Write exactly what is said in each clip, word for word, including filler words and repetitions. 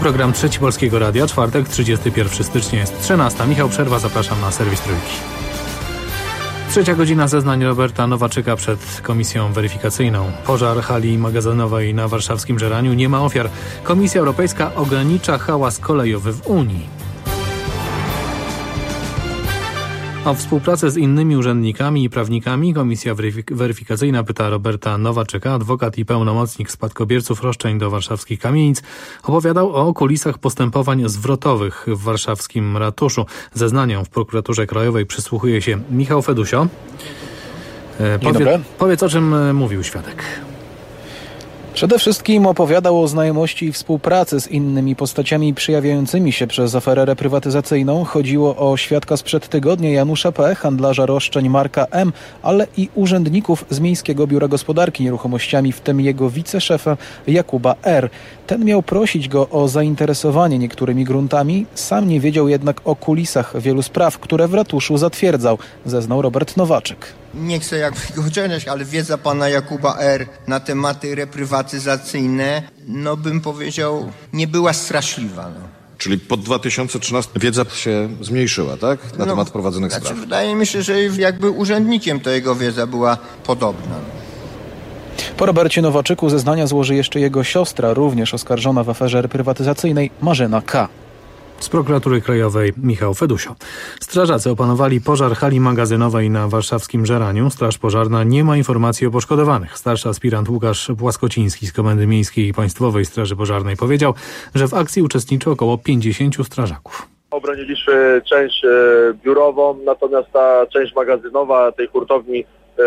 Program Trzeci Polskiego Radia, czwartek, trzydziestego pierwszego stycznia jest trzynasta. Michał Przerwa, zapraszam na serwis Trójki. Trzecia godzina zeznań Roberta Nowaczyka przed komisją weryfikacyjną. Pożar hali magazynowej na warszawskim Żeraniu, nie ma ofiar. Komisja Europejska ogranicza hałas kolejowy w Unii. O współpracę z innymi urzędnikami i prawnikami Komisja Weryfikacyjna pyta Roberta Nowaczyka. Adwokat i pełnomocnik spadkobierców roszczeń do warszawskich kamienic opowiadał o kulisach postępowań zwrotowych w warszawskim ratuszu. Zeznaniom w prokuraturze krajowej przysłuchuje się Michał Fedusio. Powie, powiedz, o czym mówił świadek. Przede wszystkim opowiadał o znajomości i współpracy z innymi postaciami przejawiającymi się przez aferę reprywatyzacyjną. Chodziło o świadka sprzed tygodnia Janusza P., handlarza roszczeń Marka M., ale i urzędników z Miejskiego Biura Gospodarki Nieruchomościami, w tym jego wiceszefa Jakuba R. Ten miał prosić go o zainteresowanie niektórymi gruntami. Sam nie wiedział jednak o kulisach wielu spraw, które w ratuszu zatwierdzał, zeznał Robert Nowaczyk. Nie chcę jakby go oceniać, ale wiedza pana Jakuba R. na tematy reprywatyzacyjne, no bym powiedział, nie była straszliwa. No. Czyli po dwa tysiące trzynastym wiedza się zmniejszyła, tak? Na no, temat prowadzonych znaczy, spraw. Wydaje mi się, że jakby urzędnikiem to jego wiedza była podobna. Po Robercie Nowaczyku zeznania złoży jeszcze jego siostra, również oskarżona w aferze reprywatyzacyjnej, Marzena K. Z prokuratury krajowej Michał Fedusio. Strażacy opanowali pożar hali magazynowej na warszawskim Żeraniu. Straż pożarna nie ma informacji o poszkodowanych. Starszy aspirant Łukasz Płaskociński z Komendy Miejskiej i Państwowej Straży Pożarnej powiedział, że w akcji uczestniczy około pięćdziesięciu strażaków. Obroniliśmy część biurową, natomiast ta część magazynowa tej hurtowni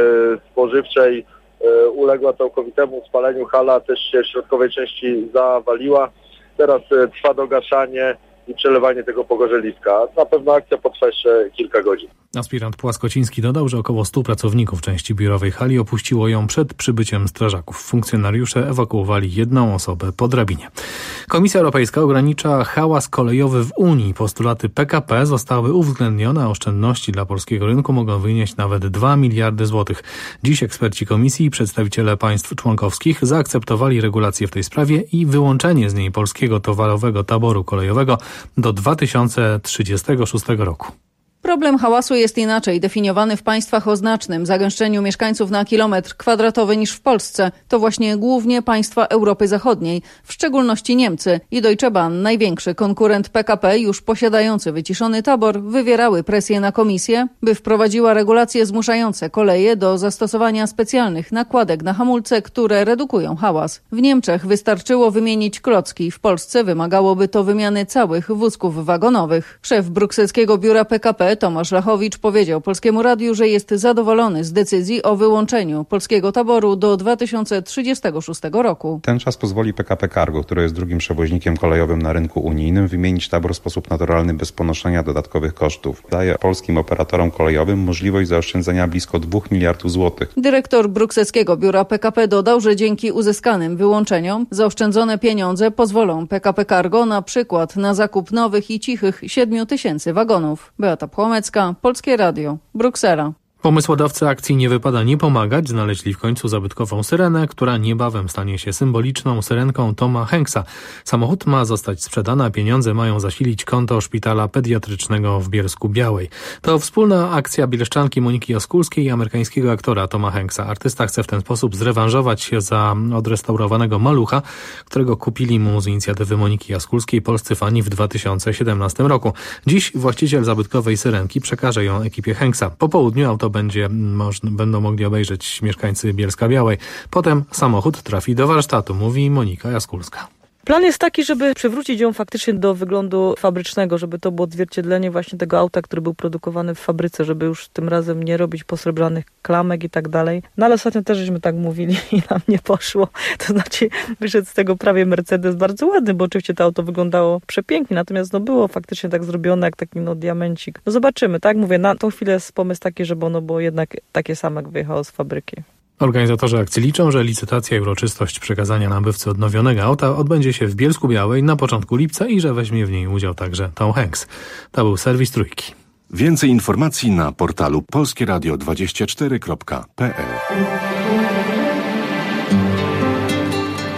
spożywczej uległa całkowitemu spaleniu. Hala też się w środkowej części zawaliła. Teraz trwa dogaszanie i przelewanie tego pogorzeliska. Na pewno akcja potrwa jeszcze kilka godzin. Aspirant Płaskociński dodał, że około stu pracowników części biurowej hali opuściło ją przed przybyciem strażaków. Funkcjonariusze ewakuowali jedną osobę po drabinie. Komisja Europejska ogranicza hałas kolejowy w Unii. Postulaty P K P zostały uwzględnione, a oszczędności dla polskiego rynku mogą wynieść nawet dwa miliardy złotych. Dziś eksperci komisji i przedstawiciele państw członkowskich zaakceptowali regulacje w tej sprawie i wyłączenie z niej polskiego towarowego taboru kolejowego do dwa tysiące trzydziestego szóstego roku. Problem hałasu jest inaczej definiowany w państwach o znacznym zagęszczeniu mieszkańców na kilometr kwadratowy niż w Polsce. To właśnie głównie państwa Europy Zachodniej, w szczególności Niemcy i Deutsche Bahn, największy konkurent P K P, już posiadający wyciszony tabor, wywierały presję na komisję, by wprowadziła regulacje zmuszające koleje do zastosowania specjalnych nakładek na hamulce, które redukują hałas. W Niemczech wystarczyło wymienić klocki, w Polsce wymagałoby to wymiany całych wózków wagonowych. Szef brukselskiego biura P K P Tomasz Lachowicz powiedział Polskiemu Radiu, że jest zadowolony z decyzji o wyłączeniu polskiego taboru do dwa tysiące trzydziestego szóstego roku. Ten czas pozwoli P K P Cargo, które jest drugim przewoźnikiem kolejowym na rynku unijnym, wymienić tabor w sposób naturalny bez ponoszenia dodatkowych kosztów. Daje polskim operatorom kolejowym możliwość zaoszczędzenia blisko dwóch miliardów złotych. Dyrektor brukselskiego biura P K P dodał, że dzięki uzyskanym wyłączeniom zaoszczędzone pieniądze pozwolą P K P Cargo na przykład na zakup nowych i cichych siedmiu tysięcy wagonów. Beata Płomecka, Polskie Radio, Bruksela. Pomysłodawcy akcji Nie wypada nie pomagać znaleźli w końcu zabytkową syrenę, która niebawem stanie się symboliczną syrenką Toma Hanksa. Samochód ma zostać sprzedany, a pieniądze mają zasilić konto szpitala pediatrycznego w Bielsku-Białej. To wspólna akcja bielszczanki Moniki Jaskulskiej i amerykańskiego aktora Toma Hanksa. Artysta chce w ten sposób zrewanżować się za odrestaurowanego malucha, którego kupili mu z inicjatywy Moniki Jaskulskiej polscy fani w dwa tysiące siedemnastym roku. Dziś właściciel zabytkowej syrenki przekaże ją ekipie Hanksa. Po południu auto będzie można, będą mogli obejrzeć mieszkańcy Bielska-Białej. Potem samochód trafi do warsztatu, mówi Monika Jaskulska. Plan jest taki, żeby przywrócić ją faktycznie do wyglądu fabrycznego, żeby to było odzwierciedlenie właśnie tego auta, który był produkowany w fabryce, żeby już tym razem nie robić posrebrzanych klamek i tak dalej. No ale ostatnio też żeśmy tak mówili i nam nie poszło. To znaczy wyszedł z tego prawie Mercedes bardzo ładny, bo oczywiście to auto wyglądało przepięknie, natomiast no było faktycznie tak zrobione jak taki no diamencik. No zobaczymy, tak? Mówię, na tą chwilę jest pomysł taki, żeby ono było jednak takie samo, jak wyjechało z fabryki. Organizatorzy akcji liczą, że licytacja i uroczystość przekazania nabywcy odnowionego auta odbędzie się w Bielsku-Białej na początku lipca i że weźmie w niej udział także Tom Hanks. To był serwis Trójki. Więcej informacji na portalu polskie radio dwadzieścia cztery kropka p l.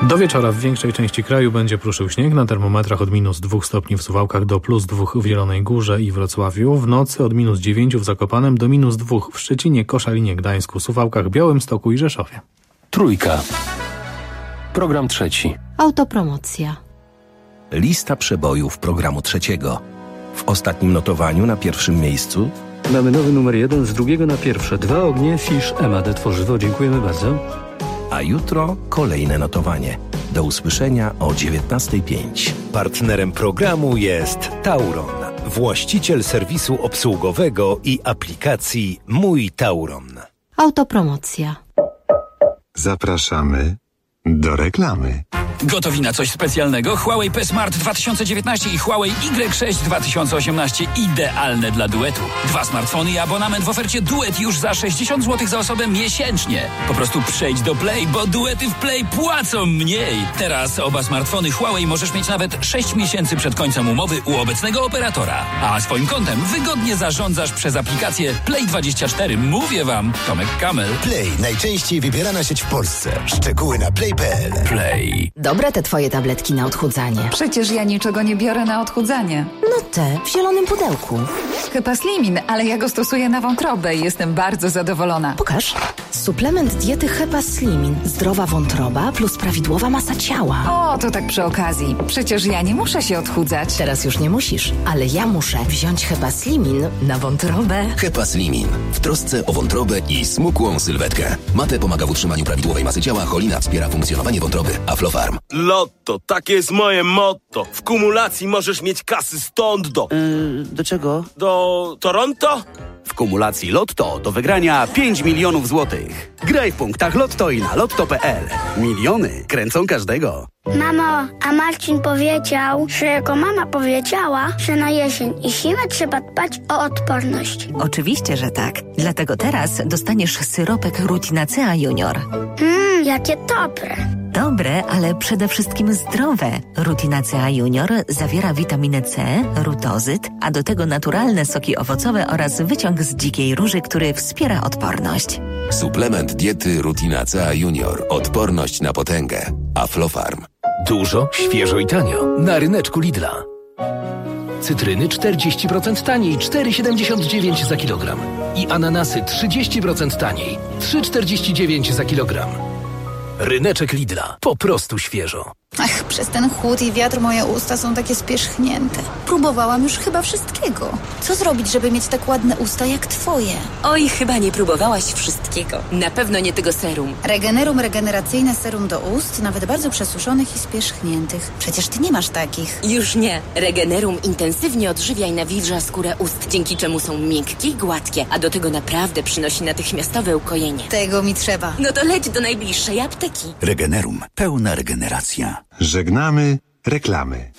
Do wieczora w większej części kraju będzie pruszył śnieg, na termometrach od minus dwóch stopni w Suwałkach do plus dwóch w Zielonej Górze i Wrocławiu, w nocy od minus dziewięciu w Zakopanem do minus dwóch w Szczecinie, Koszalinie, Gdańsku, Suwałkach, Białymstoku i Rzeszowie. Trójka. Program trzeci. Autopromocja. Lista przebojów programu trzeciego. W ostatnim notowaniu na pierwszym miejscu mamy nowy numer jeden, z drugiego na pierwsze. Dwa ognie, Fisz, Emadę Tworzywo. Dziękujemy bardzo. A jutro kolejne notowanie. Do usłyszenia o dziewiętnastej pięć. Partnerem programu jest Tauron, właściciel serwisu obsługowego i aplikacji Mój Tauron. Autopromocja. Zapraszamy do reklamy. Gotowi na coś specjalnego? Huawei P Smart dwa tysiące dziewiętnaście i Huawei Y sześć dwa tysiące osiemnaście idealne dla duetu. Dwa smartfony i abonament w ofercie duet już za sześćdziesiąt złotych za osobę miesięcznie. Po prostu przejdź do Play, bo duety w Play płacą mniej. Teraz oba smartfony Huawei możesz mieć nawet sześć miesięcy przed końcem umowy u obecnego operatora. A swoim kontem wygodnie zarządzasz przez aplikację Play dwadzieścia cztery. Mówię wam, Tomek Kamel. Play, najczęściej wybierana sieć w Polsce. Szczegóły na play kropka p l. Play. Dobre te twoje tabletki na odchudzanie. Przecież ja niczego nie biorę na odchudzanie. No te, w zielonym pudełku. Hepaslimin, ale ja go stosuję na wątrobę i jestem bardzo zadowolona. Pokaż. Suplement diety Hepaslimin. Zdrowa wątroba plus prawidłowa masa ciała. O, to tak przy okazji. Przecież ja nie muszę się odchudzać. Teraz już nie musisz, ale ja muszę wziąć Hepaslimin na wątrobę. Hepaslimin. W trosce o wątrobę i smukłą sylwetkę. Mate pomaga w utrzymaniu prawidłowej masy ciała, cholina wspiera funkcjonowanie wątroby. Aflofarm. Lotto, takie jest moje motto. W kumulacji możesz mieć kasy stąd do... Yy, do czego? Do Toronto? W kumulacji Lotto do wygrania pięć milionów złotych. Graj w punktach Lotto i na lotto kropka p l. Miliony kręcą każdego. Mamo, a Marcin powiedział, że jego mama powiedziała, że na jesień i zimę trzeba dbać o odporność. Oczywiście, że tak. Dlatego teraz dostaniesz syropek Rutinacea Junior. Mmm, jakie dobre. Dobre, ale przede wszystkim zdrowe. Rutinacea Junior zawiera witaminę C, rutozyt, a do tego naturalne soki owocowe oraz wyciąg z dzikiej róży, który wspiera odporność. Suplement diety Rutinacea Junior. Odporność na potęgę. Aflofarm. Dużo, świeżo i tanio. Na ryneczku Lidla. Cytryny czterdzieści procent taniej, cztery siedemdziesiąt dziewięć za kilogram. I ananasy trzydzieści procent taniej, trzy czterdzieści dziewięć za kilogram. Ryneczek Lidla. Po prostu świeżo. Ach, przez ten chłód i wiatr moje usta są takie spierzchnięte. Próbowałam już chyba wszystkiego. Co zrobić, żeby mieć tak ładne usta jak twoje? Oj, chyba nie próbowałaś wszystkiego. Na pewno nie tego serum. Regenerum regeneracyjne serum do ust, nawet bardzo przesuszonych i spierzchniętych. Przecież ty nie masz takich. Już nie. Regenerum intensywnie odżywia i nawilża skórę ust, dzięki czemu są miękkie i gładkie, a do tego naprawdę przynosi natychmiastowe ukojenie. Tego mi trzeba. No to leć do najbliższej apteki. Regenerum. Pełna regeneracja. Żegnamy reklamy.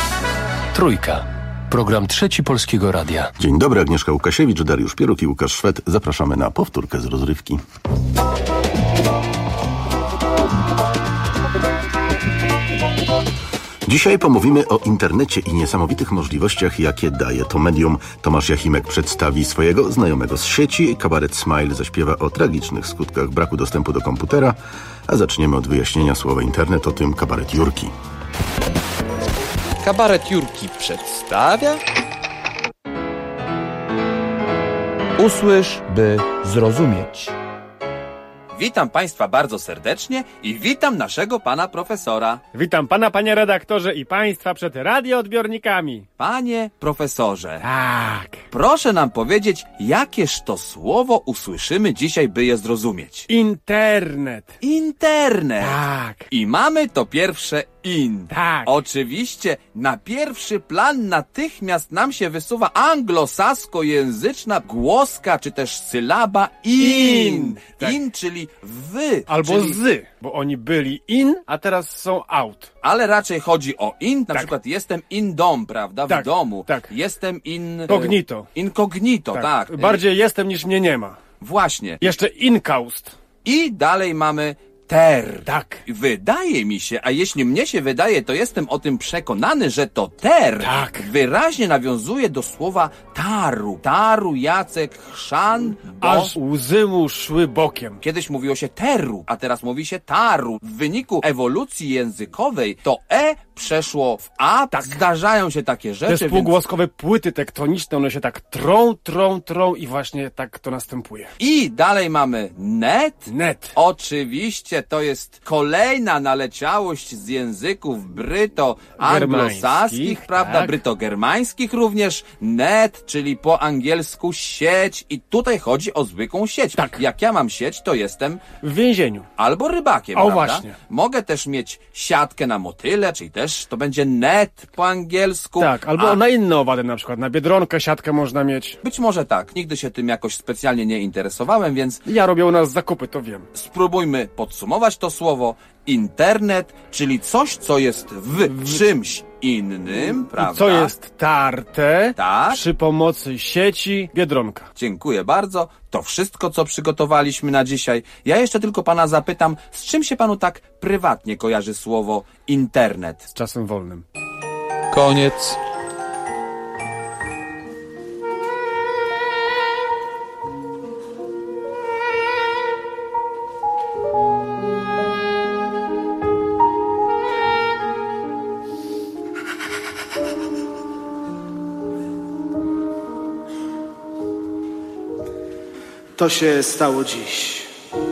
Trójka. Program trzeci Polskiego Radia. Dzień dobry, Agnieszka Łukasiewicz, Dariusz Pieruk i Łukasz Szwed. Zapraszamy na powtórkę z rozrywki. Dzisiaj pomówimy o internecie i niesamowitych możliwościach, jakie daje to medium. Tomasz Jachimek przedstawi swojego znajomego z sieci, Kabaret Smile zaśpiewa o tragicznych skutkach braku dostępu do komputera, a zaczniemy od wyjaśnienia słowa internet, o tym Kabaret Jurki. Kabaret Jurki przedstawia... Usłysz, by zrozumieć. Witam Państwa bardzo serdecznie i witam naszego pana profesora. Witam pana, panie redaktorze, i Państwa przed radioodbiornikami. Panie profesorze. Tak. Proszę nam powiedzieć, jakież to słowo usłyszymy dzisiaj, by je zrozumieć. Internet. Internet. Tak. I mamy to pierwsze in. Tak. Oczywiście na pierwszy plan natychmiast nam się wysuwa anglosaskojęzyczna głoska, czy też sylaba in. In, tak. In, czyli wy. Albo czyli... z, bo oni byli in, a teraz są out. Ale raczej chodzi o in, na tak. przykład jestem in dom, prawda, w tak, domu. Tak. Jestem in... Cognito. Incognito, tak. tak. Bardziej jestem niż mnie nie ma. Właśnie. Jeszcze inkaust. I dalej mamy ter. Tak. Wydaje mi się, a jeśli mnie się wydaje, to jestem o tym przekonany, że to ter tak. wyraźnie nawiązuje do słowa taru. Taru, Jacek, chrzan, bo... Aż łzy mu szły bokiem. Kiedyś mówiło się teru, a teraz mówi się taru. W wyniku ewolucji językowej to e przeszło w a. Tak. Zdarzają się takie rzeczy. Te spółgłoskowe więc... płyty tektoniczne, one się tak trą, trą, trą i właśnie tak to następuje. I dalej mamy net. Net. Oczywiście to jest kolejna naleciałość z języków bryto-anglosaskich, prawda? Tak. Bryto-germańskich również. Net, czyli po angielsku sieć. I tutaj chodzi o zwykłą sieć. Tak. Jak ja mam sieć, to jestem w więzieniu. Albo rybakiem, o, prawda? Właśnie. Mogę też mieć siatkę na motyle, czyli też to będzie net po angielsku. Tak, albo a... na inne owady na przykład. Na biedronkę siatkę można mieć. Być może tak. Nigdy się tym jakoś specjalnie nie interesowałem, więc... Ja robię u nas zakupy, to wiem. Spróbujmy podsumować to słowo. Internet, czyli coś, co jest w, w... czymś innym, prawda? I co jest tarte tak? przy pomocy sieci biedronka. Dziękuję bardzo. To wszystko, co przygotowaliśmy na dzisiaj. Ja jeszcze tylko pana zapytam, z czym się panu tak prywatnie kojarzy słowo internet? Z czasem wolnym. Koniec. To się stało dziś.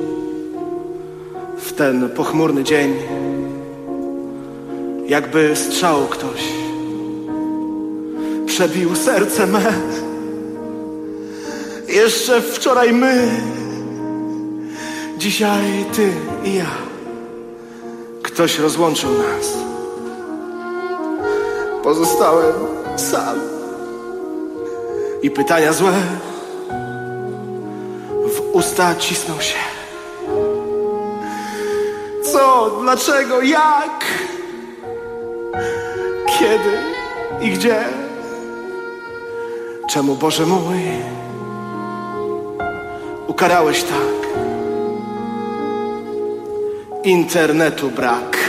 W ten pochmurny dzień, jakby strzał ktoś przebił serce me. Jeszcze wczoraj my, dzisiaj ty i ja. Ktoś rozłączył nas. Pozostałem sam. I pytania złe w usta cisną się. Co, dlaczego, jak, kiedy i gdzie? Czemu, Boże mój, ukarałeś tak? Internetu brak.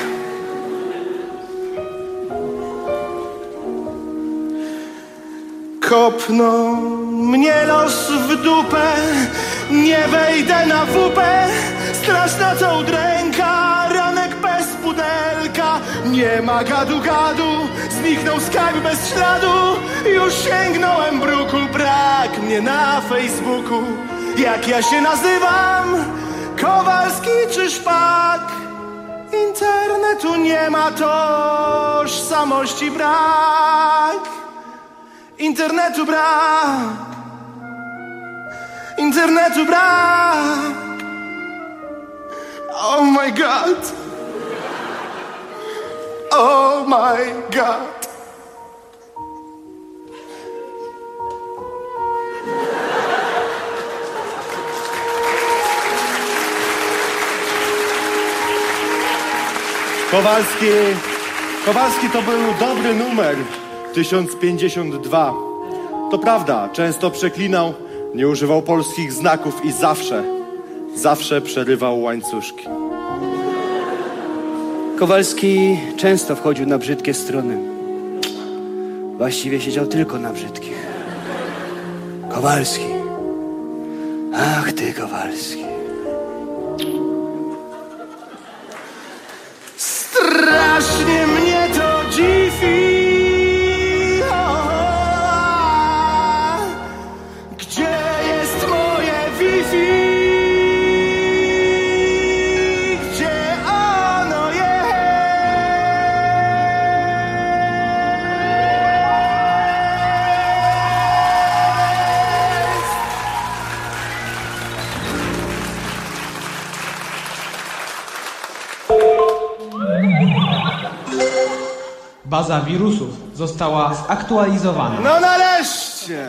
Kopnął mnie los w dupę, nie wejdę na wupę. Straszna to udręka, ranek bez pudelka. Nie ma gadu gadu, zniknął Skype bez śladu. Już sięgnąłem bruku, brak mnie na Facebooku. Jak ja się nazywam? Kowalski czy Szpak? Internetu nie ma, tożsamości brak. Internetu brak. Internetu brak. Oh my God. Oh my God. Kowalski, Kowalski to był dobry numer, tysiąc pięćdziesiąt dwa. To prawda, często przeklinał, nie używał polskich znaków i zawsze, zawsze przerywał łańcuszki. Kowalski często wchodził na brzydkie strony. Właściwie siedział tylko na brzydkich. Kowalski. Ach ty, Kowalski. Strasznie mnie to dziwi. Gdzie jest moje Wi-Fi? Gdzie ono jest? Baza wirusów została zaktualizowana. No nareszcie!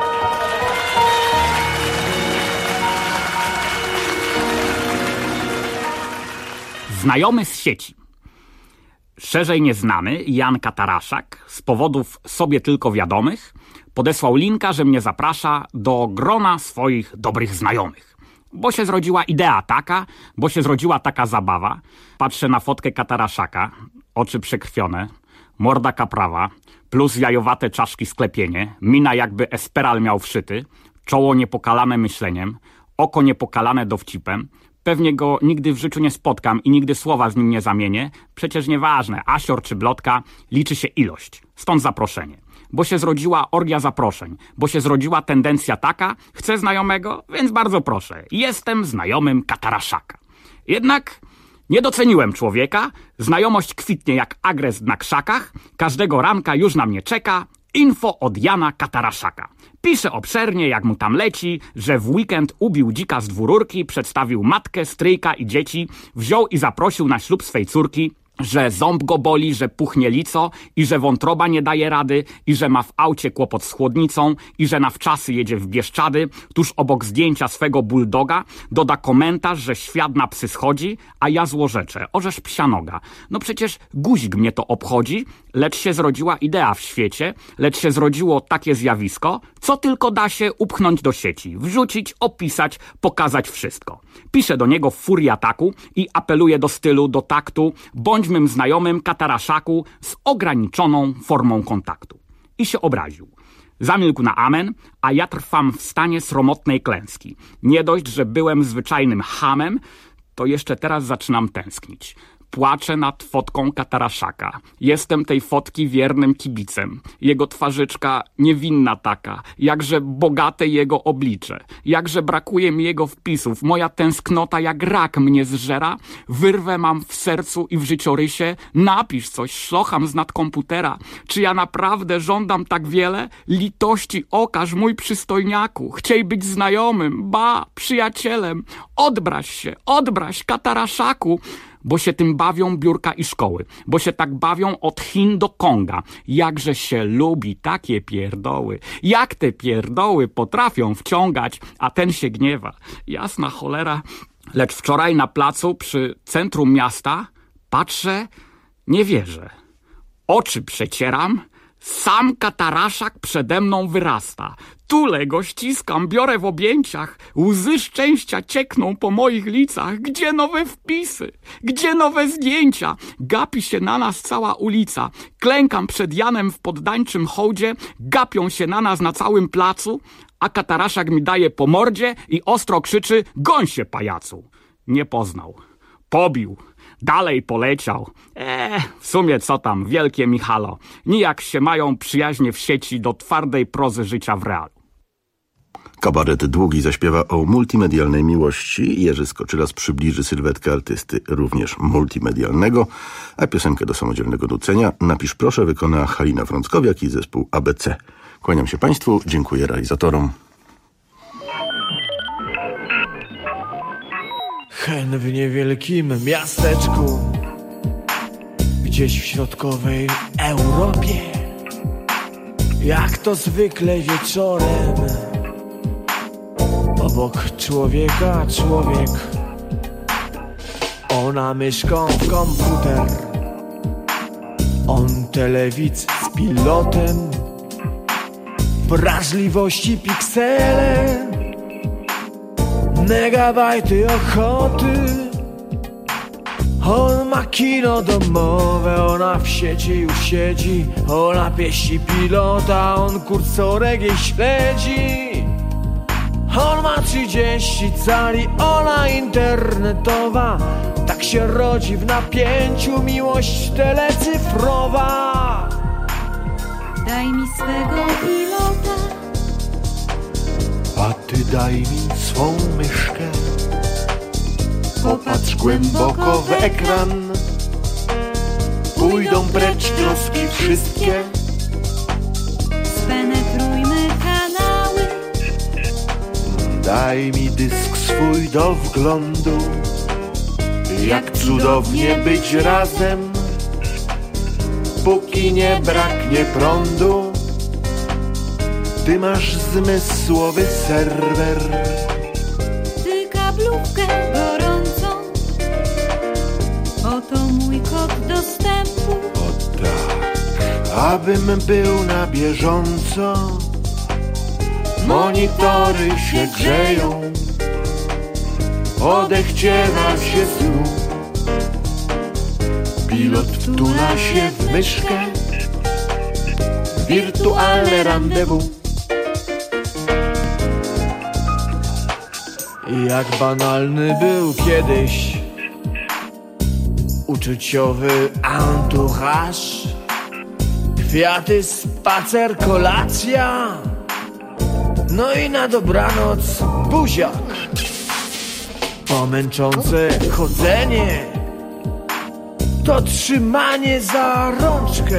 Znajomy z sieci. Szerzej nieznany Jan Kataraszak z powodów sobie tylko wiadomych podesłał linka, że mnie zaprasza do grona swoich dobrych znajomych. Bo się zrodziła idea taka, bo się zrodziła taka zabawa. Patrzę na fotkę Kataraszaka, oczy przekrwione, morda kaprawa, plus jajowate czaszki sklepienie, mina jakby esperal miał wszyty, czoło niepokalane myśleniem, oko niepokalane dowcipem. Pewnie go nigdy w życiu nie spotkam i nigdy słowa z nim nie zamienię. Przecież nieważne, asior czy blotka, liczy się ilość. Stąd zaproszenie. Bo się zrodziła orgia zaproszeń, bo się zrodziła tendencja taka, chcę znajomego, więc bardzo proszę, jestem znajomym Kataraszaka. Jednak nie doceniłem człowieka, znajomość kwitnie jak agres na krzakach, każdego ranka już na mnie czeka info od Jana Kataraszaka. Pisze obszernie, jak mu tam leci, że w weekend ubił dzika z dwururki, przedstawił matkę, stryjka i dzieci, wziął i zaprosił na ślub swej córki, że ząb go boli, że puchnie lico i że wątroba nie daje rady i że ma w aucie kłopot z chłodnicą i że na wczasy jedzie w Bieszczady, tuż obok zdjęcia swego bulldoga doda komentarz, że świat na psy schodzi, a ja złorzeczę, orzesz psia noga. No przecież guzik mnie to obchodzi, lecz się zrodziła idea w świecie, lecz się zrodziło takie zjawisko, co tylko da się upchnąć do sieci, wrzucić, opisać, pokazać wszystko. Piszę do niego w furii ataku i apeluję do stylu, do taktu, bądź mym znajomym Kataraszaku z ograniczoną formą kontaktu. I się obraził. Zamilkł na amen, a ja trwam w stanie sromotnej klęski. Nie dość, że byłem zwyczajnym chamem, to jeszcze teraz zaczynam tęsknić. Płaczę nad fotką Kataraszaka. Jestem tej fotki wiernym kibicem. Jego twarzyczka niewinna taka, jakże bogate jego oblicze. Jakże brakuje mi jego wpisów. Moja tęsknota jak rak mnie zżera. Wyrwę mam w sercu i w życiorysie. Napisz coś, szlocham z nad komputera. Czy ja naprawdę żądam tak wiele? Litości okaż, mój przystojniaku. Chciej być znajomym, ba, przyjacielem. Odbraź się, odbraź, Kataraszaku. Bo się tym bawią biurka i szkoły, bo się tak bawią od Chin do Konga. Jakże się lubi takie pierdoły. Jak te pierdoły potrafią wciągać, a ten się gniewa. Jasna cholera. Lecz wczoraj na placu przy centrum miasta patrzę, nie wierzę. Oczy przecieram, sam Kataraszak przede mną wyrasta. Tulę go, ściskam, biorę w objęciach. Łzy szczęścia ciekną po moich licach. Gdzie nowe wpisy? Gdzie nowe zdjęcia? Gapi się na nas cała ulica. Klękam przed Janem w poddańczym hołdzie. Gapią się na nas na całym placu. A Kataraszak mi daje po mordzie i ostro krzyczy: goń się, pajacu. Nie poznał. Pobił. Dalej poleciał. Eee, w sumie co tam, wielkie Michalo. Nijak się mają przyjaźnie w sieci do twardej prozy życia w realu. Kabaret Długi zaśpiewa o multimedialnej miłości. Jerzy Skoczylas przybliży sylwetkę artysty również multimedialnego, a piosenkę do samodzielnego nucenia Napisz proszę wykona Halina Frąckowiak i zespół A B C. Kłaniam się Państwu, dziękuję realizatorom. Hen w niewielkim miasteczku, gdzieś w środkowej Europie. Jak to zwykle wieczorem, obok człowieka człowiek. Ona myszką w komputer, on telewidz z pilotem. Wrażliwości piksele, megabajty ochoty. On ma kino domowe, ona w sieci już siedzi. Ona pieści pilota, on kursorek jej śledzi. On ma trzydzieści cali, ona internetowa. Tak się rodzi w napięciu miłość telecyfrowa. Daj mi swego pilota, a ty daj mi swą myszkę. Popatrz głęboko w ekran, pójdą precz troski wszystkie. Spenetrujmy kanały. Daj mi dysk swój do wglądu. Jak cudownie być razem, póki nie braknie prądu. Ty masz zmysłowy serwer, ty kablówkę gorącą. Oto mój kod dostępu. O tak, abym był na bieżąco. Monitory się grzeją, odechciewa się snu. Pilot wtula się w myszkę, wirtualne rendezvous. I jak banalny był kiedyś uczuciowy entourage, kwiaty, spacer, kolacja, no i na dobranoc buziak. Pomęczące chodzenie to trzymanie za rączkę,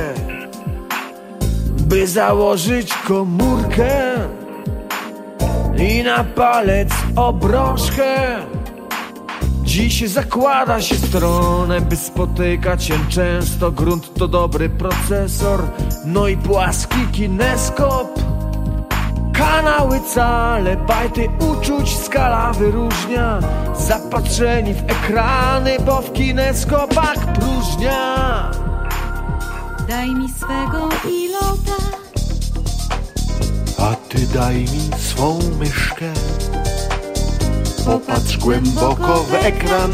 by założyć komórkę i na palec obrączkę. Dziś zakłada się stronę, by spotykać się często. Grunt to dobry procesor, no i płaski kineskop. Kanały cale, bajty uczuć skala wyróżnia. Zapatrzeni w ekrany, bo w kineskopach próżnia. Daj mi swego pilota, a ty daj mi swą myszkę. Popatrz głęboko w ekran,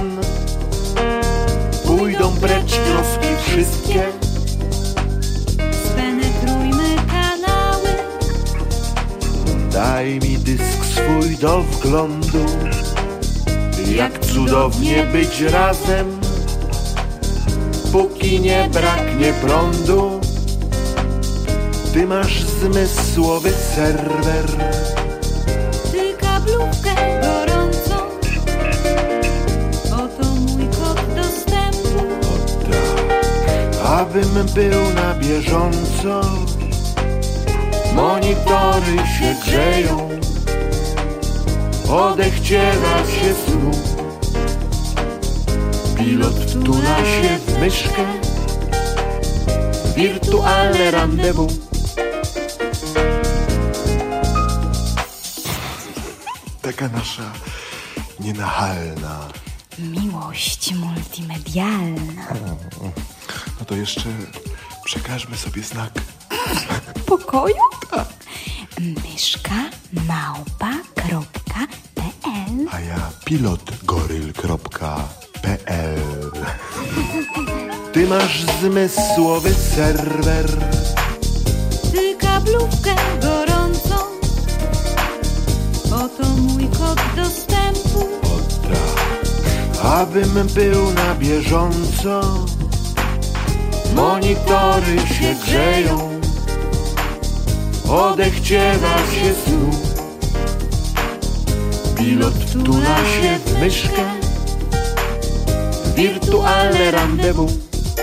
pójdą precz troski wszystkie. spenetrujmy kanały. Daj mi dysk swój do wglądu, jak cudownie być razem, póki nie braknie prądu. Ty masz zmysłowy serwer, Ty kablówkę gorącą, oto mój kod dostępu. abym był na bieżąco. Monitory się grzeją, odechciewa się snu. Pilot wtula się w myszkę, wirtualne rendezvous. Taka nasza nienachalna miłość multimedialna. No to jeszcze przekażmy sobie znak Pokoju? Myszka małpa kropka p l. a ja pilotgoryl kropka p l. Ty masz zmysłowy serwer, Ty kablówkę gorącą, oto mój kod dostępu. abym był na bieżąco. Monitory się grzeją, odechciewa się snu. Pilot wtula się w myszkę, wirtualne rendezvous.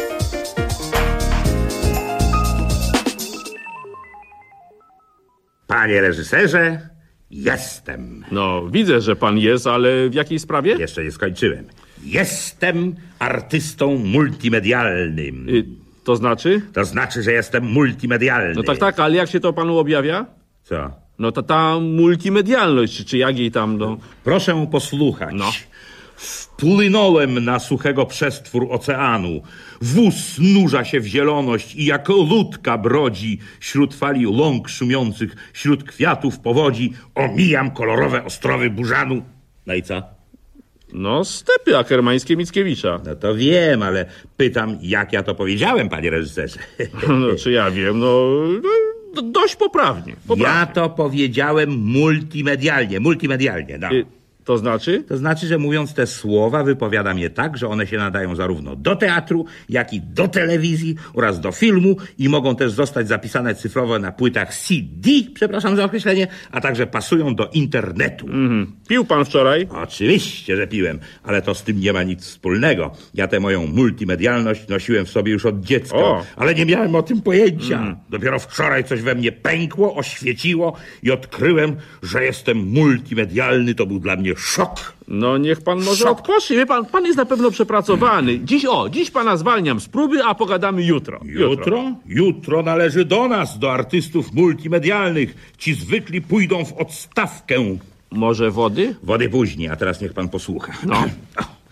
Panie reżyserze, jestem. No, widzę, że pan jest, ale w jakiej sprawie? Jeszcze nie skończyłem. Jestem artystą multimedialnym. Y, to znaczy? To znaczy, że jestem multimedialny. No tak, tak, ale jak się to panu objawia? Co? No to ta multimedialność, czy jak jej tam, no... Proszę posłuchać. No. Wpłynąłem na suchego przestwór oceanu. Wóz nurza się w zieloność i jak ludka brodzi wśród fali łąk szumiących, wśród kwiatów powodzi. Omijam kolorowe ostrowy burzanu. No i co? No, stepy akermańskie Mickiewicza. No to wiem, ale pytam, jak ja to powiedziałem, panie reżyserze. No, czy ja wiem, no... no dość poprawnie, poprawnie. Ja to powiedziałem multimedialnie, multimedialnie, no. Y To znaczy? To znaczy, że mówiąc te słowa wypowiadam je tak, że one się nadają zarówno do teatru, jak i do telewizji oraz do filmu i mogą też zostać zapisane cyfrowo na płytach C D, przepraszam za określenie, a także pasują do internetu. Mhm. Pił pan wczoraj? Oczywiście, że piłem, ale to z tym nie ma nic wspólnego. Ja tę moją multimedialność nosiłem w sobie już od dziecka, o. ale nie miałem o tym pojęcia. Mhm. Dopiero wczoraj coś we mnie pękło, oświeciło i odkryłem, że jestem multimedialny. To był dla mnie szok. No niech pan może Szok. odpocznie. Wie pan, pan jest na pewno przepracowany. Dziś, o, dziś pana zwalniam z próby, a pogadamy jutro. Jutro? Jutro należy do nas, do artystów multimedialnych. Ci zwykli pójdą w odstawkę. Może wody? Wody później, a teraz niech pan posłucha. No.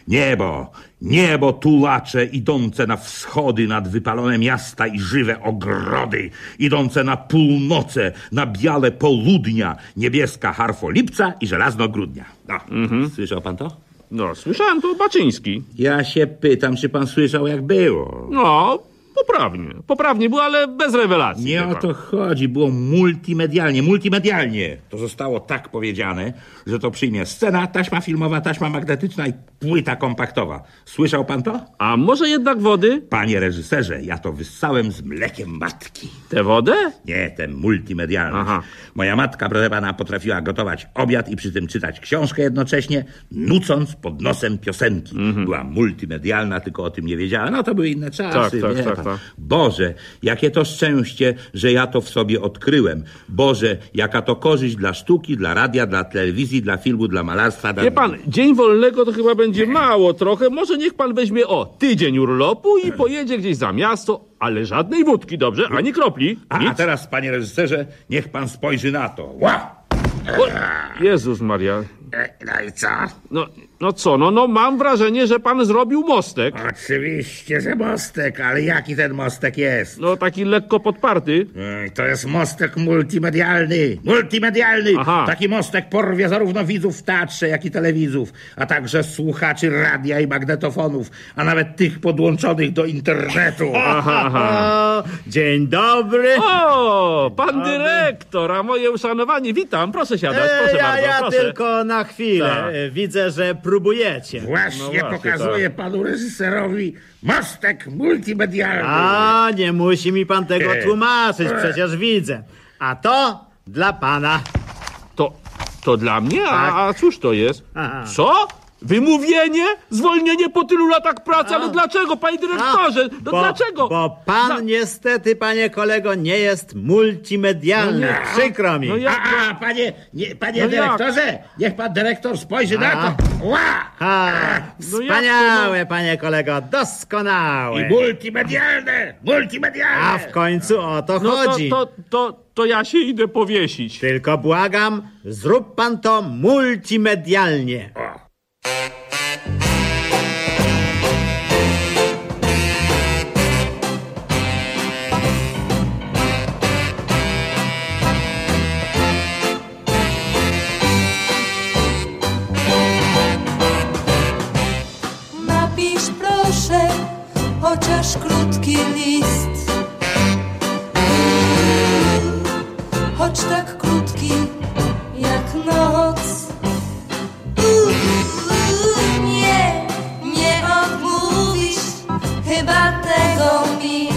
Niebo, niebo tulacze idące na wschody nad wypalone miasta i żywe ogrody, idące na północe, na białe południa, niebieska harfo lipca i żelazno grudnia. No, mhm. Słyszał pan to? No, słyszałem, to Baczyński. Ja się pytam, czy pan słyszał, jak było? No, poprawnie. Poprawnie było, ale bez rewelacji. Nie o to chodzi, było multimedialnie, multimedialnie. To zostało tak powiedziane, że to przyjmie scena, taśma filmowa, taśma magnetyczna i płyta kompaktowa. Słyszał pan to? A może jednak wody? Panie reżyserze, ja to wyssałem z mlekiem matki. Tę wodę? Nie, tę multimedialność. Aha. Moja matka, proszę pana, potrafiła gotować obiad i przy tym czytać książkę jednocześnie, nucąc pod nosem piosenki. Mhm. Była multimedialna, tylko o tym nie wiedziała. No to były inne czasy. Tak, tak, wie tak, pan. tak. Boże, jakie to szczęście, że ja to w sobie odkryłem. Boże, jaka to korzyść dla sztuki, dla radia, dla telewizji, dla filmu, dla malarstwa. Dla... Wie pan, dzień wolnego to chyba będzie mało trochę. Może niech pan weźmie, o, tydzień urlopu i pojedzie gdzieś za miasto, ale żadnej wódki, dobrze? Ani kropli. A, Nic. a teraz, panie reżyserze, niech pan spojrzy na to. Ła! O, Jezus Maria. No i co? No, no co, no, no mam wrażenie, że pan zrobił mostek. Oczywiście, że mostek, ale jaki ten mostek jest? No taki lekko podparty. To jest mostek multimedialny. Multimedialny. Aha. Taki mostek porwie zarówno widzów w teatrze, jak i telewizów, a także słuchaczy radia i magnetofonów, a nawet tych podłączonych do internetu. Aha, aha. Dzień dobry. O, pan dyrektor, a moje uszanowanie. Witam, proszę siadać, E, proszę ja, bardzo, ja proszę. tylko na chwilę. Tak. E, Widzę, że próbujecie. Właśnie, No właśnie, pokazuję panu reżyserowi mostek multimedialny. A, nie musi mi pan tego E. tłumaczyć, E. przecież widzę. A to dla pana. To, to dla mnie? Tak. A, a cóż to jest? Aha. Co? Wymówienie? Zwolnienie po tylu latach pracy? Ale dlaczego, panie dyrektorze? No bo, dlaczego? Bo pan Za- niestety, panie kolego, nie jest multimedialny. No nie. Przykro mi. No ja- A, a, panie, nie, panie No dyrektorze, niech pan dyrektor spojrzy na A. to. Ła! A, No jak wspaniałe, to, panie kolego, doskonałe. I multimedialne, multimedialne. A w końcu o to No to, chodzi. to, to, to ja się idę powiesić. Tylko błagam, zrób pan to multimedialnie. O. Napisz proszę chociaż krótki list, choć tak krótki jak noc. Nie, nie odmówisz chyba tego mi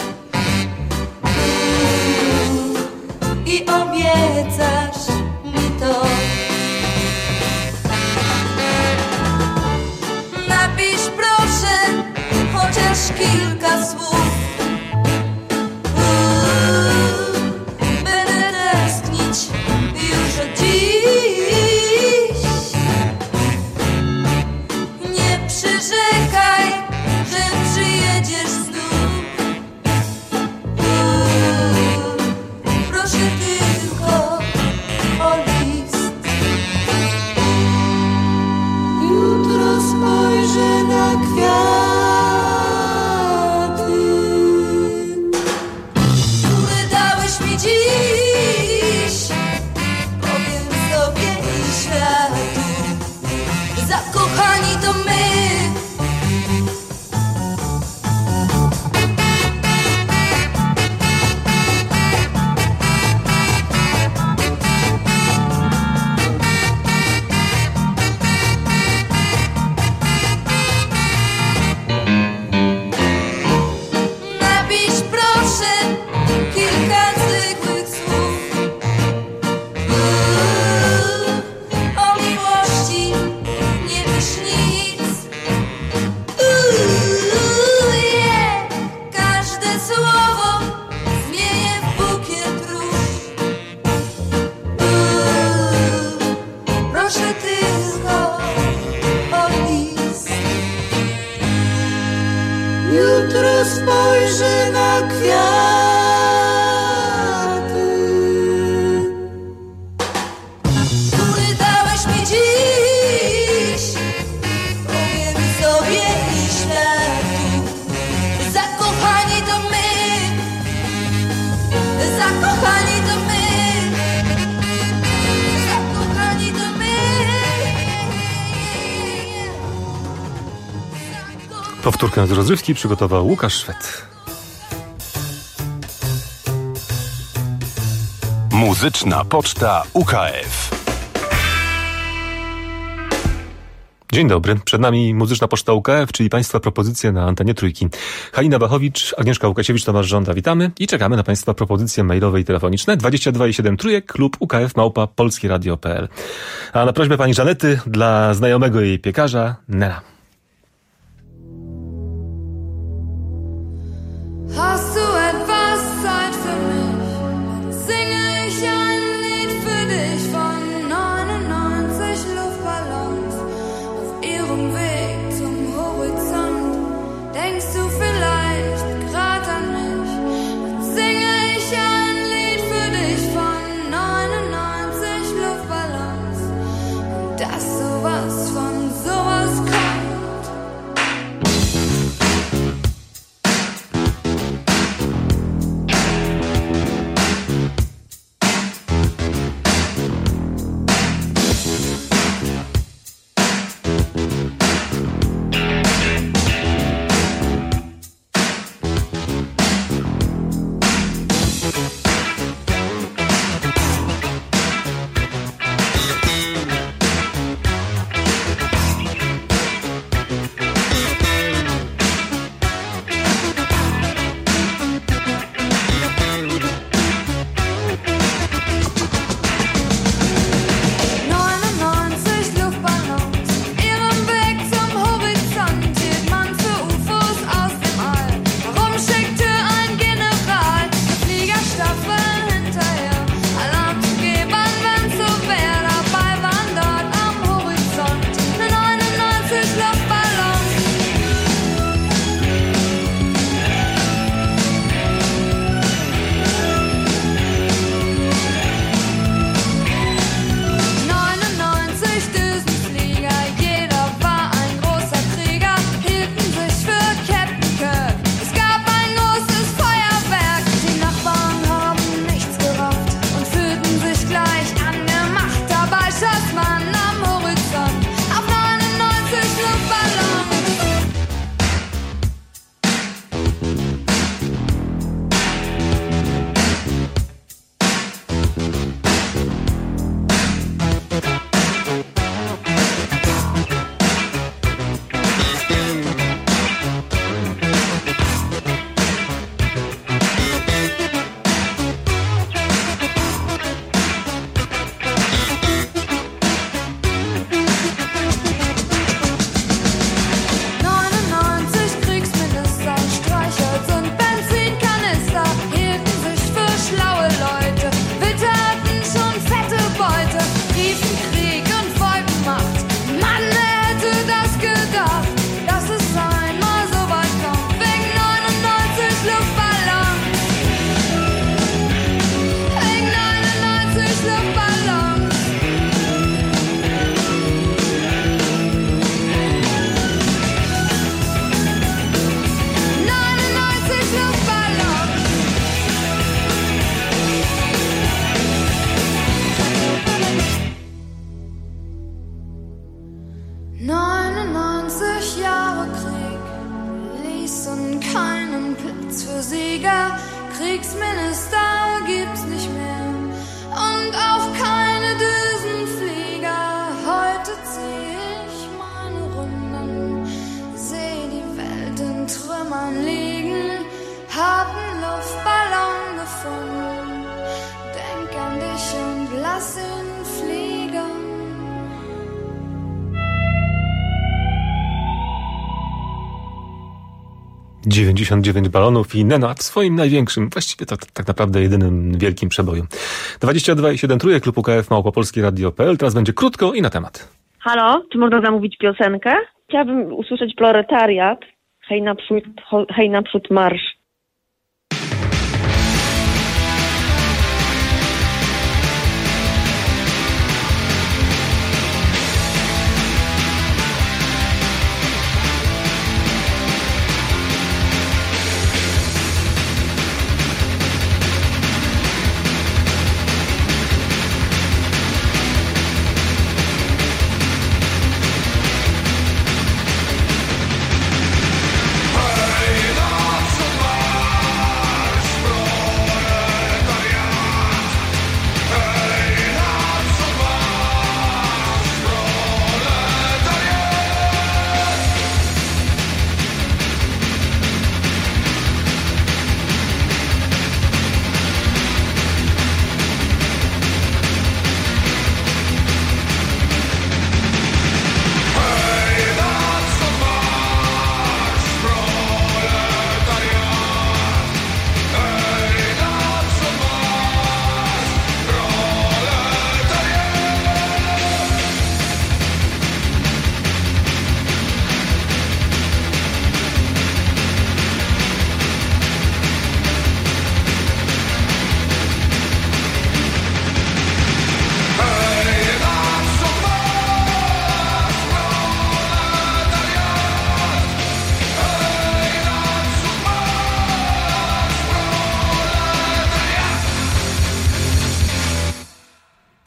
i obiecasz mi to. Napisz proszę chociaż kilka słów. Uuu, będę tęsknić Powtórkę z rozrywki przygotował Łukasz Szwed. Muzyczna Poczta U K F. Dzień dobry, przed nami Muzyczna Poczta U K F, czyli Państwa propozycje na antenie Trójki. Halina Bachowicz, Agnieszka Łukasiewicz, Tomasz Żąda, witamy i czekamy na Państwa propozycje mailowe i telefoniczne dwadzieścia dwa i siedem Trójek, klub U K F małpa polskieradio kropka p l. A na prośbę pani Żanety dla znajomego jej piekarza Nela. Hast du etwas Zeit für mich? Singe ich ein Lied für dich von neunundneunzig Luftballons auf ihrem Weg zum Horizont. Denkst du vielleicht grad an mich? Dann singe ich ein Lied für dich von neunundneunzig Luftballons und dass sowas von sowas kommt. neunundneunzig Jahre Krieg ließen keinen Platz für Sieger. Kriegsminister gibt's nicht mehr und auch keine Düsenflieger. Heute zieh ich meine Runden, seh die Welt in Trümmern liegen, hab einen Luftballon gefunden, denk an dich und lass ihn fliegen. dziewięćdziesiąt dziewięć balonów i Nena w swoim największym, właściwie to tak naprawdę jedynym wielkim przeboju. dwadzieścia dwa i siedem Trójek, klub U K F małpa polskieradio kropka p l. Teraz będzie krótko i na temat. Halo, czy można zamówić piosenkę? Chciałabym usłyszeć proletariat. Hej naprzód, hej naprzód marsz.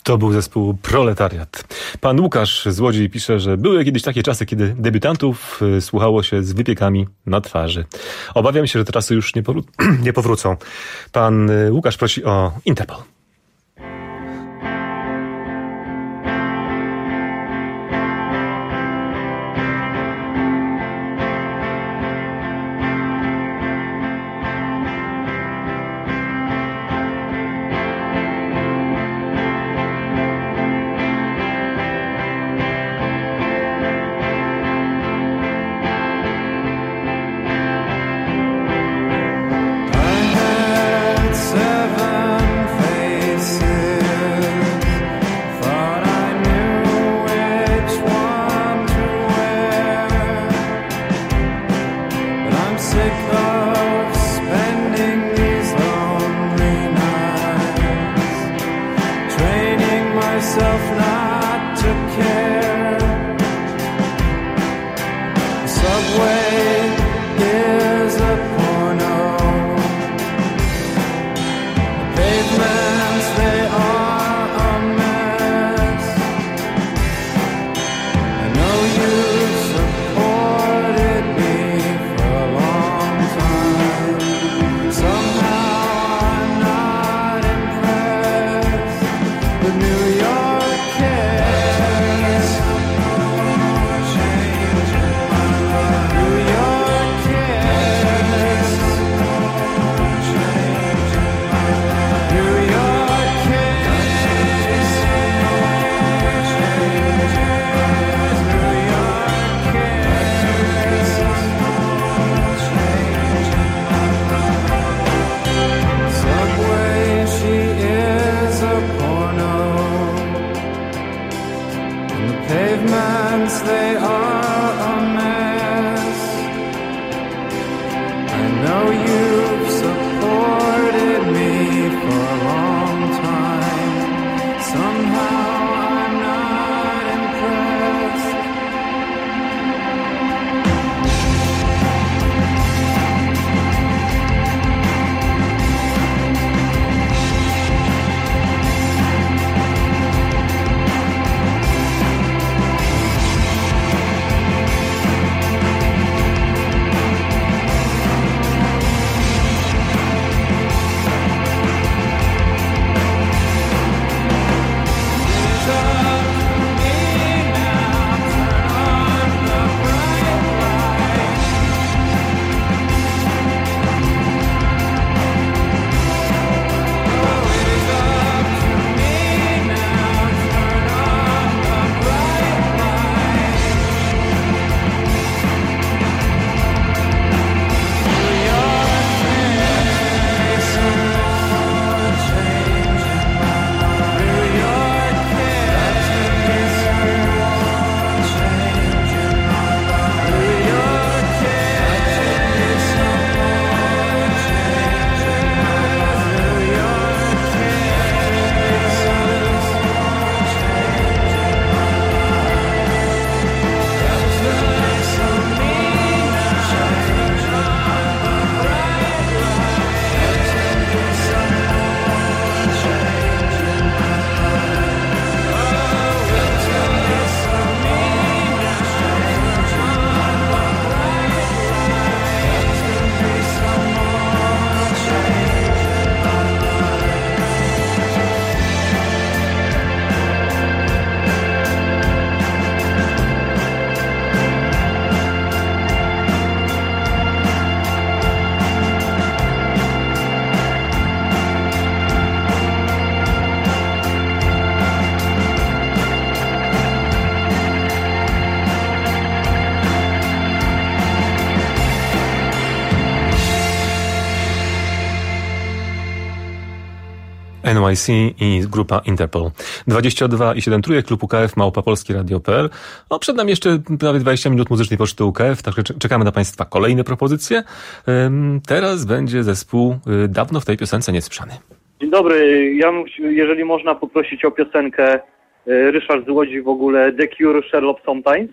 To był zespół Proletariat. Pan Łukasz z Łodzi pisze, że były kiedyś takie czasy, kiedy debiutantów słuchało się z wypiekami na twarzy. Obawiam się, że te czasy już nie, powró- nie powrócą. Pan Łukasz prosi o Interpol. N Y C i grupa Interpol. dwadzieścia dwa i siedem trójek, klub U K F, małpa polski radio kropka p l. No, przed nami jeszcze prawie dwadzieścia minut muzycznej poczty U K F, także czekamy na Państwa kolejne propozycje. Teraz będzie zespół dawno w tej piosence niesłyszany. Dzień dobry, ja jeżeli można poprosić o piosenkę Ryszard z Łodzi w ogóle The Cure, Sherlock Sometimes.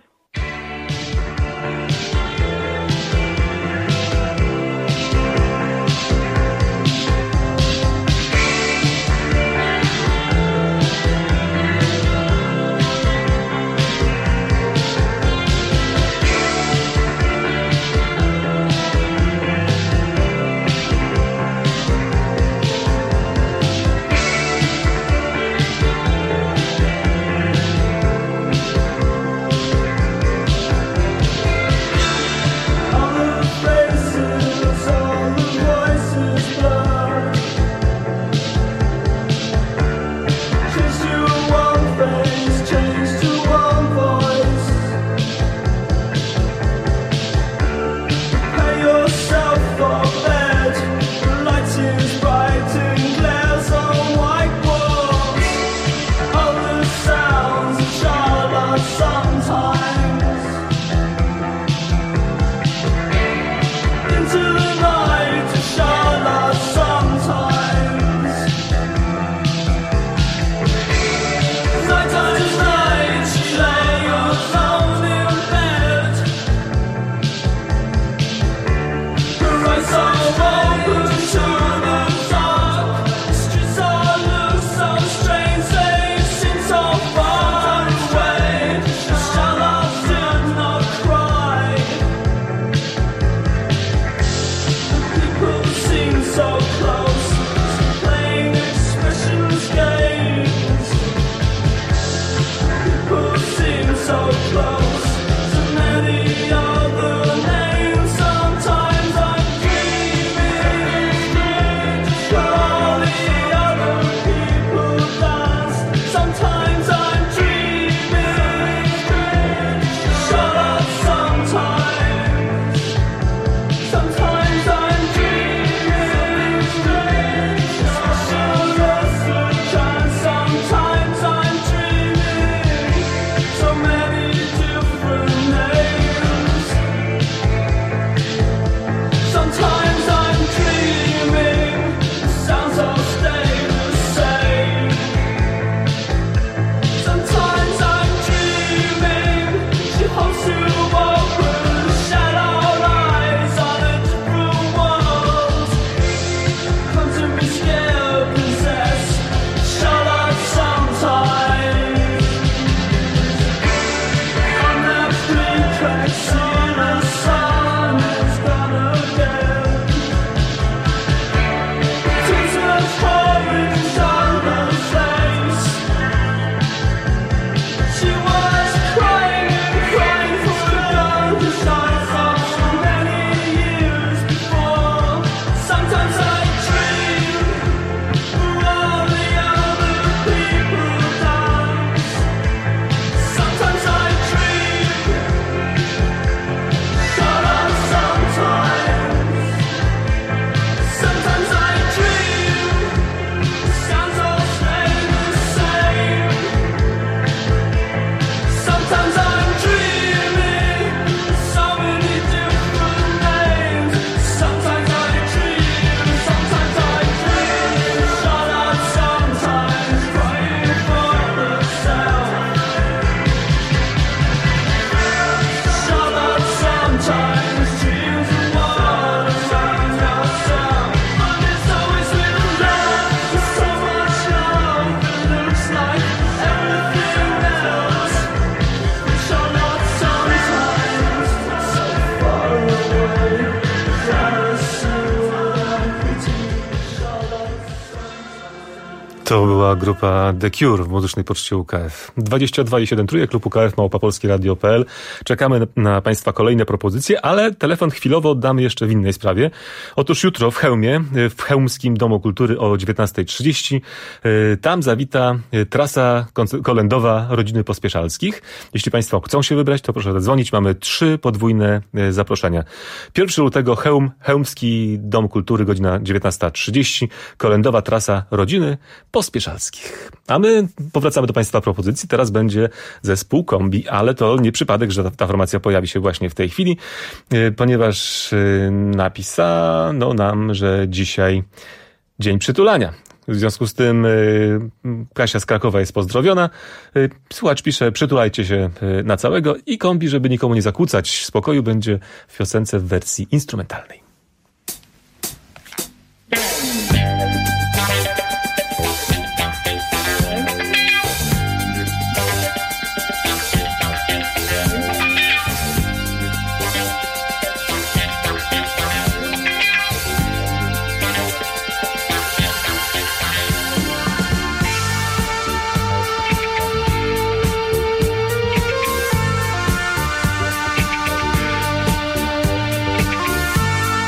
To była grupa The Cure w muzycznej poczcie U K F. dwadzieścia dwa i siedem trójek, klub U K F, małpa polskie radio kropka p l. Czekamy na, na Państwa kolejne propozycje, ale telefon chwilowo oddamy jeszcze w innej sprawie. Otóż jutro w Chełmie, w Chełmskim Domu Kultury o dziewiętnasta trzydzieści, tam zawita trasa kolędowa rodziny Pospieszalskich. Jeśli Państwo chcą się wybrać, to proszę zadzwonić. Mamy trzy podwójne zaproszenia. pierwszego lutego Chełm, Chełmski Dom Kultury, godzina dziewiętnasta trzydzieści, kolędowa trasa rodziny Pospieszalskich. A my powracamy do Państwa propozycji. Teraz będzie zespół Kombi, ale to nie przypadek, że ta, ta formacja pojawi się właśnie w tej chwili, ponieważ napisano nam, że dzisiaj Dzień Przytulania. W związku z tym Kasia z Krakowa jest pozdrowiona. Słuchacz pisze, przytulajcie się na całego i Kombi, żeby nikomu nie zakłócać spokoju, będzie w piosence w wersji instrumentalnej. Thank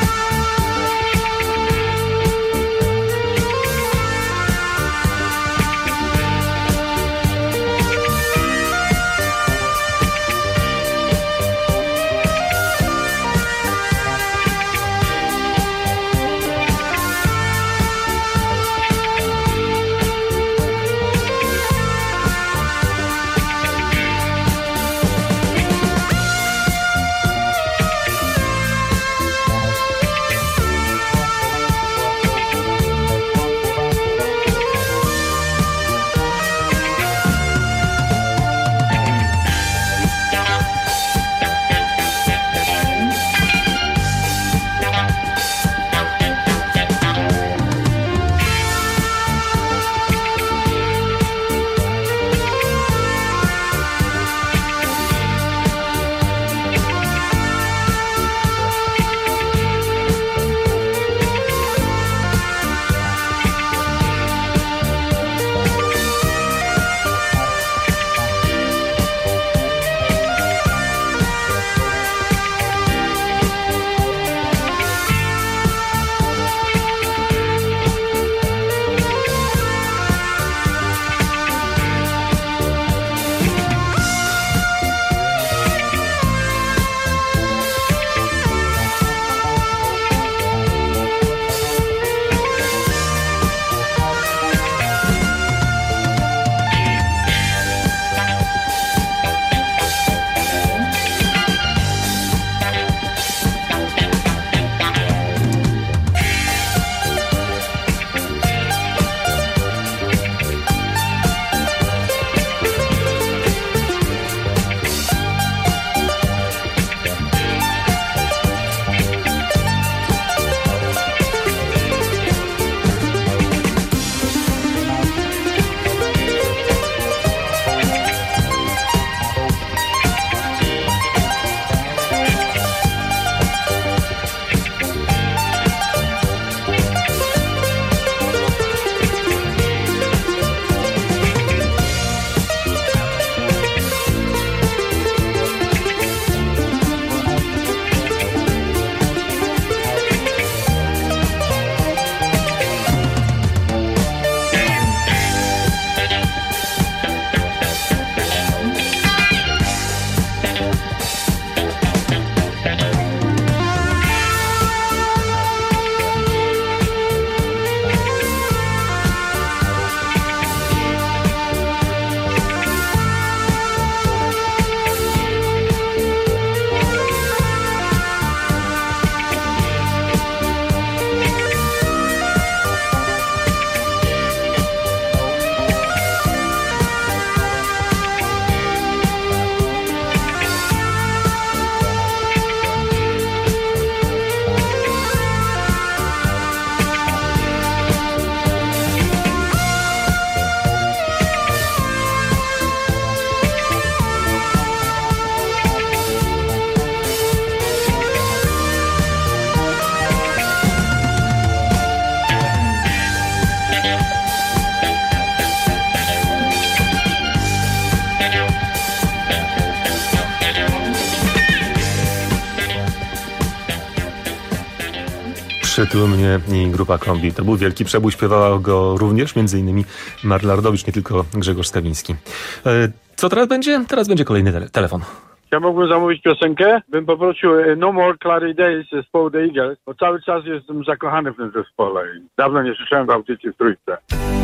Przytul mnie i grupa Kombi. To był wielki przebój, śpiewała go również między innymi Marla Rodowicz, nie tylko Grzegorz Skawiński. Co teraz będzie? Teraz będzie kolejny tele- telefon. Ja mógłbym zamówić piosenkę, bym poprosił No More Cloudy Days z zespołu The Eagles, bo cały czas jestem zakochany w tym zespole i dawno nie słyszałem w audycji w Trójce.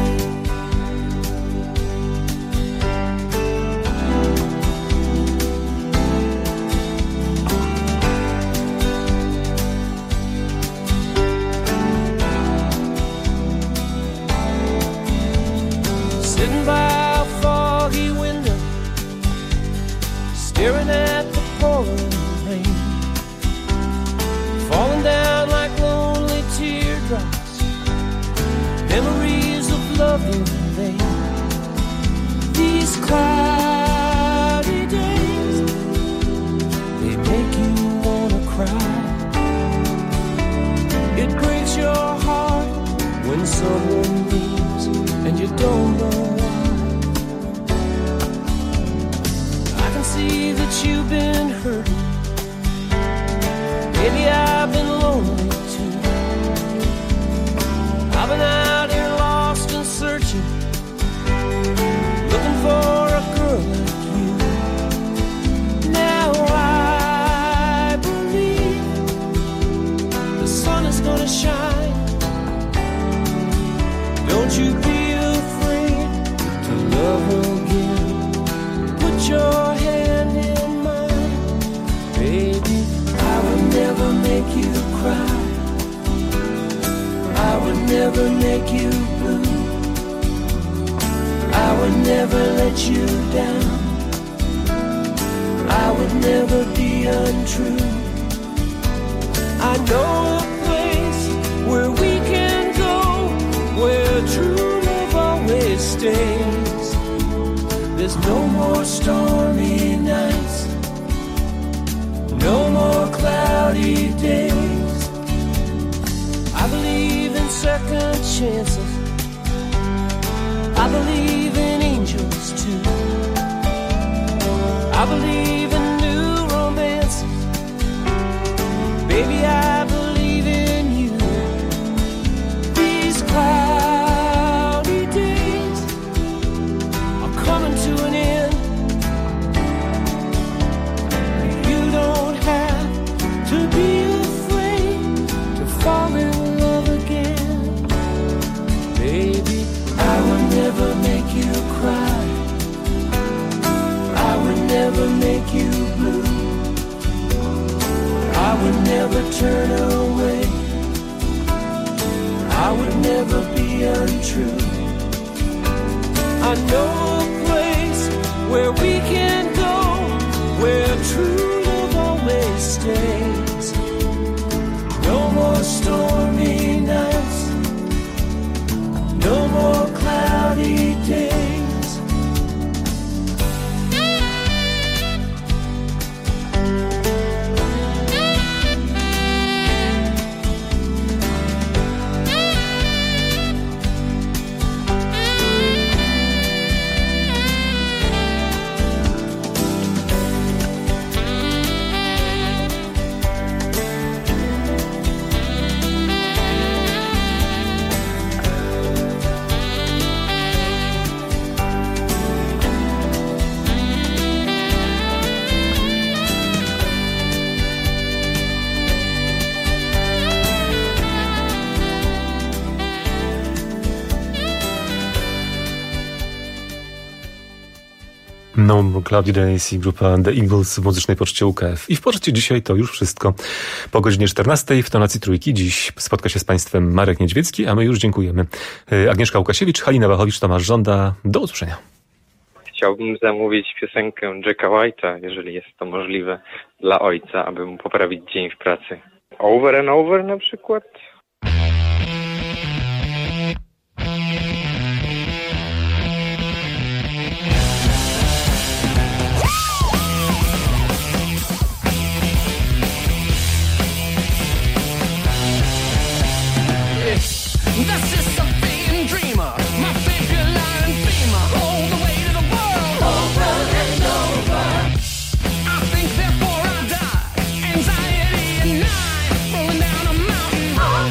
Sitting by a foggy window, staring at the pouring rain, falling down like lonely teardrops, memories of love in vain. These cloudy days, they make you wanna cry. It breaks your heart when someone leaves and you don't know why. I can see that you've been hurting. Maybe I've been lonely too. I've been out here lost and searching, looking for a girl like you. Now I believe the sun is gonna shine. Don't you be afraid to love again. Put your hand in mine, baby. I would never make you cry. I would never make you blue. I would never let you down. I would never be untrue. I know a place where we can go, where true love always stays. There's no more stormy nights, no more cloudy days. I believe in second chances, I believe in angels too. I believe in new romances, baby, I believe in you. These cloudy days are coming to an end. You don't have to be afraid to fall in love again, baby. I will never make you cry. I would never make you blue. I would never turn away. I would never be untrue. I know a place where we can go, where true love always stays. No more stormy nights, no more cloudy days. No Cloudy Days i grupa The Eagles w muzycznej poczcie U K F. I w poczcie dzisiaj to już wszystko. Po godzinie czternastej w tonacji Trójki dziś spotka się z Państwem Marek Niedźwiecki, a my już dziękujemy. Agnieszka Łukasiewicz, Halina Bachowicz, Tomasz Żąda. Do usłyszenia. Chciałbym zamówić piosenkę Jacka White'a, jeżeli jest to możliwe, dla ojca, aby mu poprawić dzień w pracy. Over and Over na przykład? That's just a vain dreamer, my favorite line and theme, all the way to the world, over and over. I think therefore I die, anxiety and night, rolling down a mountain.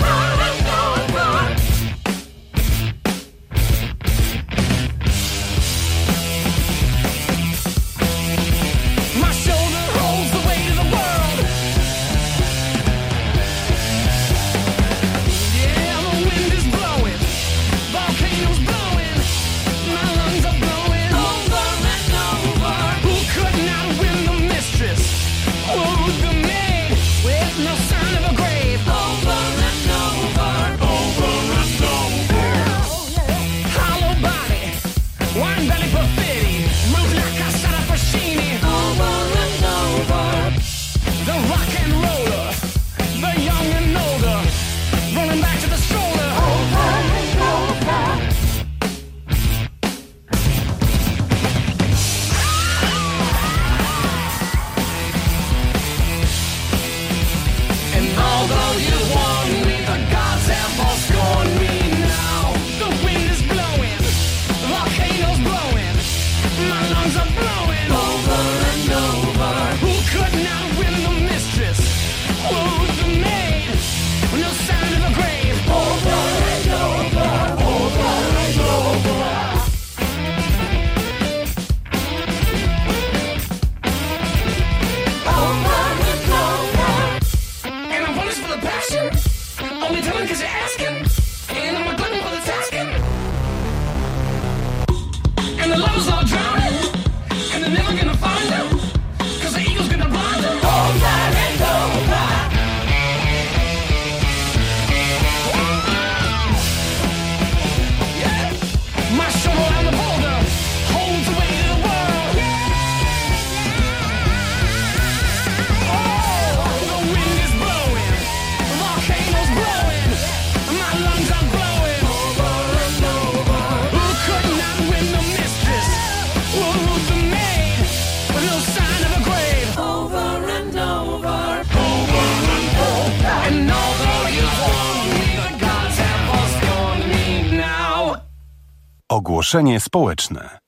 Ogłoszenie społeczne.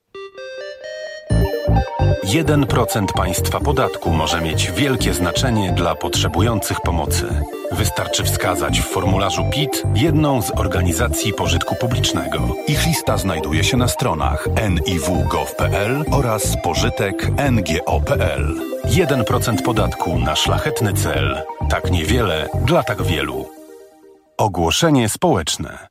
jeden procent państwa podatku może mieć wielkie znaczenie dla potrzebujących pomocy. Wystarczy wskazać w formularzu P I T jedną z organizacji pożytku publicznego. Ich lista znajduje się na stronach en i w kropka gov kropka pe el oraz pożytek kropka en ge o kropka pe el. jeden procent podatku na szlachetny cel. Tak niewiele dla tak wielu. Ogłoszenie społeczne.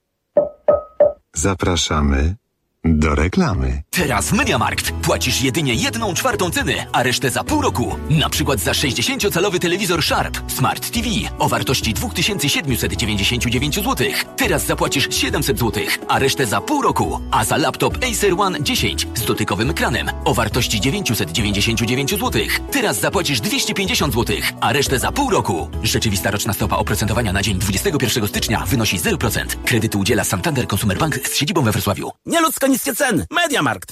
Zapraszamy do reklamy. Teraz w MediaMarkt płacisz jedynie jedną czwartą ceny, a resztę za pół roku. Na przykład za sześćdziesięciocalowy telewizor Sharp Smart T V o wartości dwa tysiące siedemset dziewięćdziesiąt dziewięć złotych. Teraz zapłacisz siedemset złotych, a resztę za pół roku. A za laptop Acer One dziesięć z dotykowym ekranem o wartości dziewięćset dziewięćdziesiąt dziewięć złotych. Teraz zapłacisz dwieście pięćdziesiąt złotych, a resztę za pół roku. Rzeczywista roczna stopa oprocentowania na dzień dwudziestego pierwszego stycznia wynosi zero procent. Kredyty udziela Santander Consumer Bank z siedzibą we Wrocławiu. Nieludzko niskie ceny. MediaMarkt.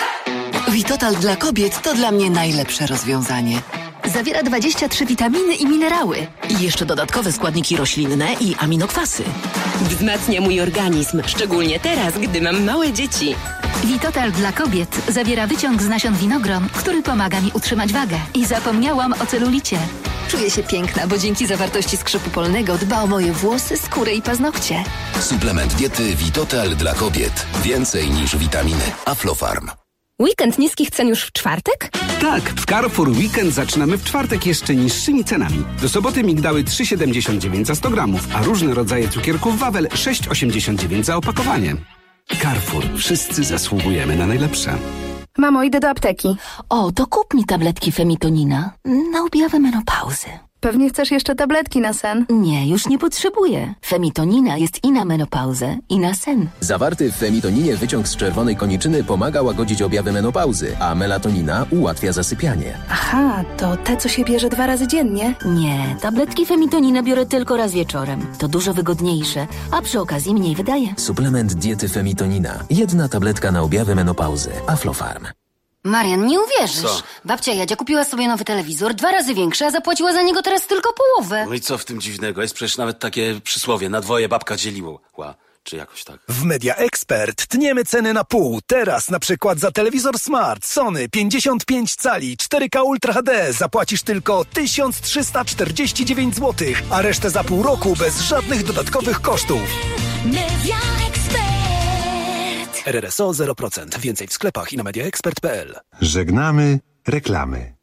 Vitotal dla kobiet to dla mnie najlepsze rozwiązanie. Zawiera dwadzieścia trzy witaminy i minerały. I jeszcze dodatkowe składniki roślinne i aminokwasy. Wzmacnia mój organizm, szczególnie teraz, gdy mam małe dzieci. Vitotal dla kobiet zawiera wyciąg z nasion winogron, który pomaga mi utrzymać wagę. I zapomniałam o celulicie. Czuję się piękna, bo dzięki zawartości skrzypu polnego dba o moje włosy, skórę i paznokcie. Suplement diety Vitotal dla kobiet. Więcej niż witaminy. Aflofarm. Weekend niskich cen już w czwartek? Tak, w Carrefour Weekend zaczynamy w czwartek jeszcze niższymi cenami. Do soboty migdały trzy siedemdziesiąt dziewięć za sto gramów, a różne rodzaje cukierków Wawel sześć osiemdziesiąt dziewięć za opakowanie. Carrefour. Wszyscy zasługujemy na najlepsze. Mamo, idę do apteki. O, to kup mi tabletki Femitonina na objawy menopauzy. Pewnie chcesz jeszcze tabletki na sen? Nie, już nie potrzebuję. Femitonina jest i na menopauzę, i na sen. Zawarty w femitoninie wyciąg z czerwonej koniczyny pomaga łagodzić objawy menopauzy, a melatonina ułatwia zasypianie. Aha, to te, co się bierze dwa razy dziennie? Nie, tabletki Femitonina biorę tylko raz wieczorem. To dużo wygodniejsze, a przy okazji mniej wydaje. Suplement diety Femitonina. Jedna tabletka na objawy menopauzy. Aflofarm. Marian, nie uwierzysz. Co? Babcia Jadzia kupiła sobie nowy telewizor, dwa razy większy, a zapłaciła za niego teraz tylko połowę. No i co w tym dziwnego? Jest przecież nawet takie przysłowie, na dwoje babka dzieliła, czy jakoś tak. W Media Expert tniemy ceny na pół. Teraz na przykład za telewizor Smart Sony pięćdziesiąt pięć cali cztery K Ultra H D zapłacisz tylko tysiąc trzysta czterdzieści dziewięć złotych, a resztę za pół roku bez żadnych dodatkowych kosztów. Media Expert. R R S O zero procent. Więcej w sklepach i na mediaexpert kropka pe el. Żegnamy reklamy.